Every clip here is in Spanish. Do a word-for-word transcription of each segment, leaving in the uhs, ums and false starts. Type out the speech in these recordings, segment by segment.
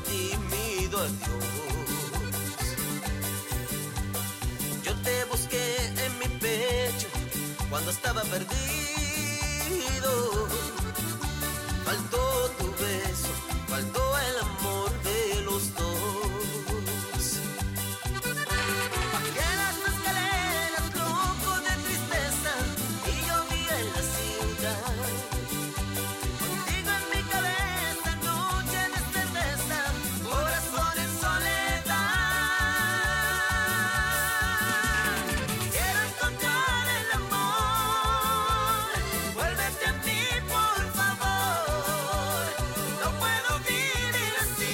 tímido adiós. Yo te busqué en mi pecho cuando estaba perdido. Faltó tu beso, faltó el amor de los dos. Bajé las escaleras loco de tristeza y llovía en la ciudad. Contigo en mi cabeza, noche de cerveza, corazón en soledad. Quiero encontrar el amor, vuélvete a mí por favor. No puedo vivir así,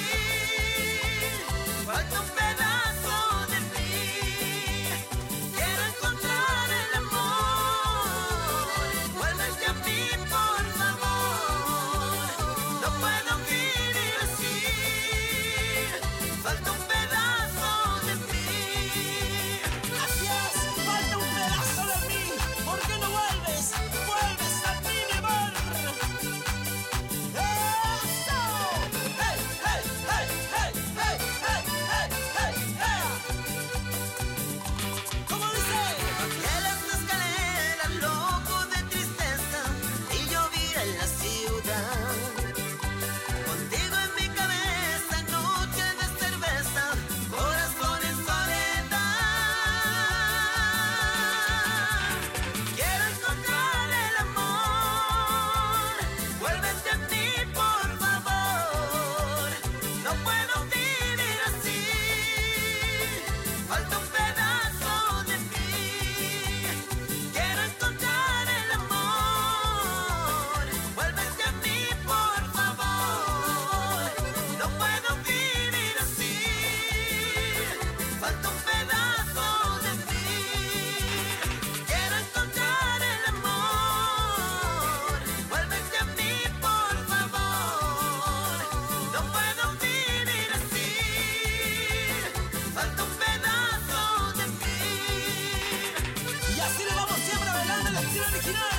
falta un pedazo de mí. Quiero encontrar el amor, vuélvete a mí por favor. No puedo vivir así, falta un pedazo de mí. Así es, falta un pedazo de mí. ¿Por qué no vuelves? Vuelves a mí, mi amor. ¡Eso! Hey, hey, hey, hey, hey, hey, hey, hey, hey. ¿Cómo dice? Bajé las escaleras loco de tristeza y llovía en la ciudad. Contigo en mi cabeza, noche de cerveza, corazón en soledad. Quiero encontrar el amor, vuélvete a mí por favor. No puedo vivir así, falta un pedazo de mí. Quiero encontrar el amor, vuélvete a mí por favor. No puedo vivir así, falta un pedazo de mí. Quiero encontrar el amor, vuélvete a mí por favor. No puedo vivir así, falta un pedazo de mí. Y así le vamos siempre bailando el estilo original.